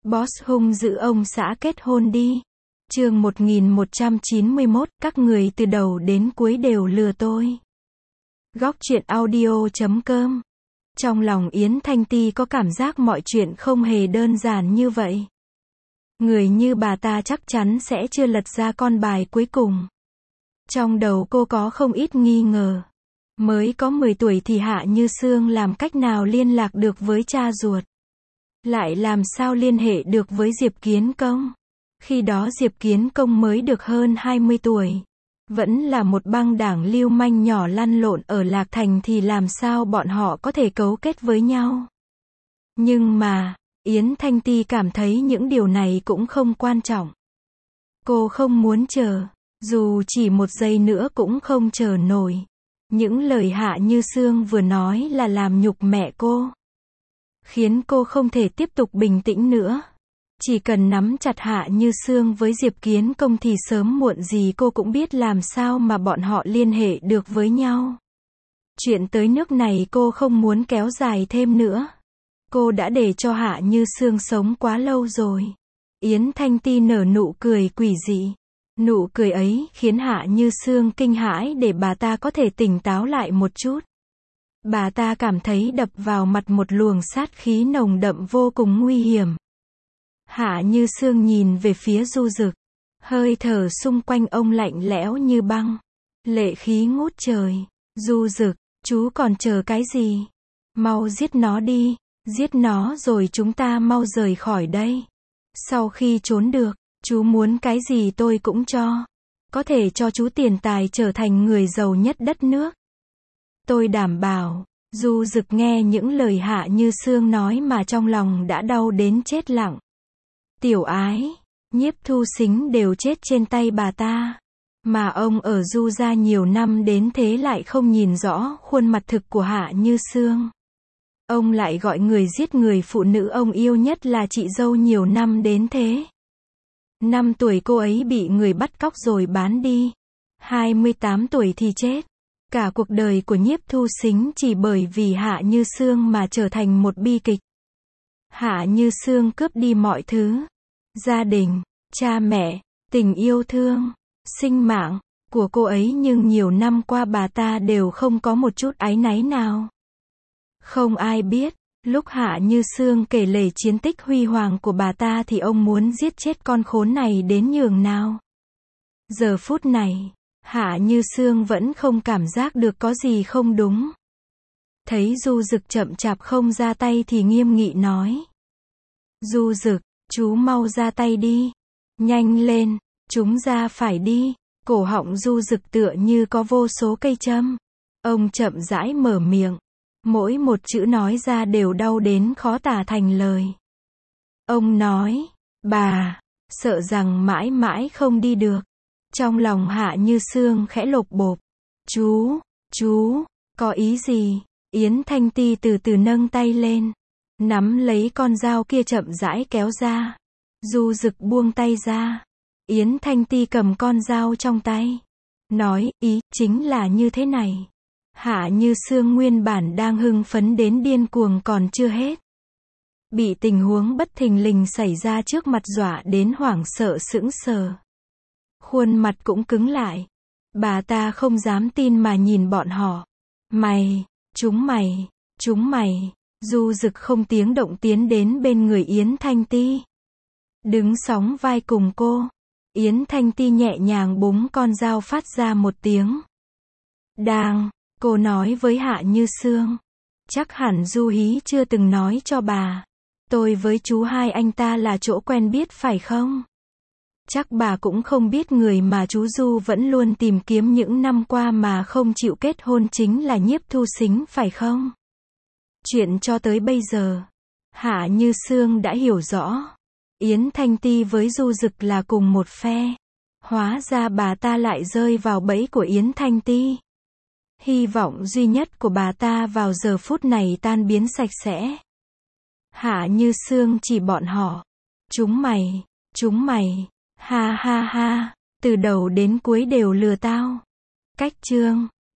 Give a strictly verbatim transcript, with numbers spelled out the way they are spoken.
Boss hung dữ ông xã kết hôn đi. Chương một nghìn một trăm chín mươi mốt, các người từ đầu đến cuối đều lừa tôi. Góc truyện audio chấm com. Trong lòng Yến Thanh Ti có cảm giác mọi chuyện không hề đơn giản như vậy. Người như bà ta chắc chắn sẽ chưa lật ra con bài cuối cùng. Trong đầu cô có không ít nghi ngờ. Mới có mười tuổi thì Hạ Như Sương làm cách nào liên lạc được với cha ruột? Lại làm sao liên hệ được với Diệp Kiến Công? Khi đó Diệp Kiến Công mới được hơn hai mươi tuổi. Vẫn là một băng đảng lưu manh nhỏ lăn lộn ở Lạc Thành thì làm sao bọn họ có thể cấu kết với nhau? Nhưng mà, Yến Thanh Ti cảm thấy những điều này cũng không quan trọng. Cô không muốn chờ, dù chỉ một giây nữa cũng không chờ nổi. Những lời Hạ Như Sương vừa nói là làm nhục mẹ cô, khiến cô không thể tiếp tục bình tĩnh nữa. Chỉ cần nắm chặt Hạ Như Sương với Diệp Kiến Công thì sớm muộn gì cô cũng biết làm sao mà bọn họ liên hệ được với nhau. Chuyện tới nước này cô không muốn kéo dài thêm nữa. Cô đã để cho Hạ Như Sương sống quá lâu rồi. Yến Thanh Ti nở nụ cười quỷ dị. Nụ cười ấy khiến Hạ Như Sương kinh hãi để bà ta có thể tỉnh táo lại một chút. Bà ta cảm thấy đập vào mặt một luồng sát khí nồng đậm vô cùng nguy hiểm. Hạ Như Sương nhìn về phía Du Dực. Hơi thở xung quanh ông lạnh lẽo như băng. Lệ khí ngút trời. Du Dực, chú còn chờ cái gì? Mau giết nó đi. Giết nó rồi chúng ta mau rời khỏi đây. Sau khi trốn được, chú muốn cái gì tôi cũng cho. Có thể cho chú tiền tài trở thành người giàu nhất đất nước. Tôi đảm bảo. Du Dực nghe những lời Hạ Như Sương nói mà trong lòng đã đau đến chết lặng. Tiểu Ái, Nhiếp Thu Sính đều chết trên tay bà ta. Mà ông ở Du gia nhiều năm đến thế lại không nhìn rõ khuôn mặt thực của Hạ Như Sương. Ông lại gọi người giết người phụ nữ ông yêu nhất là chị dâu nhiều năm đến thế. Năm tuổi cô ấy bị người bắt cóc rồi bán đi. hai mươi tám tuổi thì chết. Cả cuộc đời của Nhiếp Thu Sính chỉ bởi vì Hạ Như Sương mà trở thành một bi kịch. Hạ Như Sương cướp đi mọi thứ. Gia đình, cha mẹ, tình yêu thương, sinh mạng của cô ấy, nhưng nhiều năm qua bà ta đều không có một chút áy náy nào. Không ai biết, lúc Hạ Như Sương kể lể chiến tích huy hoàng của bà ta thì ông muốn giết chết con khốn này đến nhường nào. Giờ phút này, Hạ Như Sương vẫn không cảm giác được có gì không đúng. Thấy Du Dực chậm chạp không ra tay thì nghiêm nghị nói. Du Dực, chú mau ra tay đi. Nhanh lên, chúng ra phải đi. Cổ họng Du Dực tựa như có vô số cây châm. Ông chậm rãi mở miệng. Mỗi một chữ nói ra đều đau đến khó tả thành lời. Ông nói, bà, sợ rằng mãi mãi không đi được. Trong lòng Hạ Như Sương khẽ lột bột. Chú, chú, có ý gì? Yến Thanh Ti từ từ nâng tay lên. Nắm lấy con dao kia chậm rãi kéo ra. Du Dực buông tay ra. Yến Thanh Ti cầm con dao trong tay. Nói, ý, chính là như thế này. Hạ Như Sương nguyên bản đang hưng phấn đến điên cuồng còn chưa hết. Bị tình huống bất thình lình xảy ra trước mặt dọa đến hoảng sợ sững sờ. Khuôn mặt cũng cứng lại. Bà ta không dám tin mà nhìn bọn họ. Mày, chúng mày, chúng mày. Du Dực không tiếng động tiến đến bên người Yến Thanh Ti. Đứng sóng vai cùng cô. Yến Thanh Ti nhẹ nhàng búng con dao phát ra một tiếng. Đang, cô nói với Hạ Như Sương. Chắc hẳn Du Hí chưa từng nói cho bà. Tôi với chú hai anh ta là chỗ quen biết phải không? Chắc bà cũng không biết người mà chú Du vẫn luôn tìm kiếm những năm qua mà không chịu kết hôn chính là Nhiếp Thu Sính phải không? Chuyện cho tới bây giờ, Hạ Như Sương đã hiểu rõ. Yến Thanh Ti với Du Dực là cùng một phe. Hóa ra bà ta lại rơi vào bẫy của Yến Thanh Ti. Hy vọng duy nhất của bà ta vào giờ phút này tan biến sạch sẽ. Hạ Như Sương chỉ bọn họ. Chúng mày, chúng mày, ha ha ha, từ đầu đến cuối đều lừa tao. Cách chương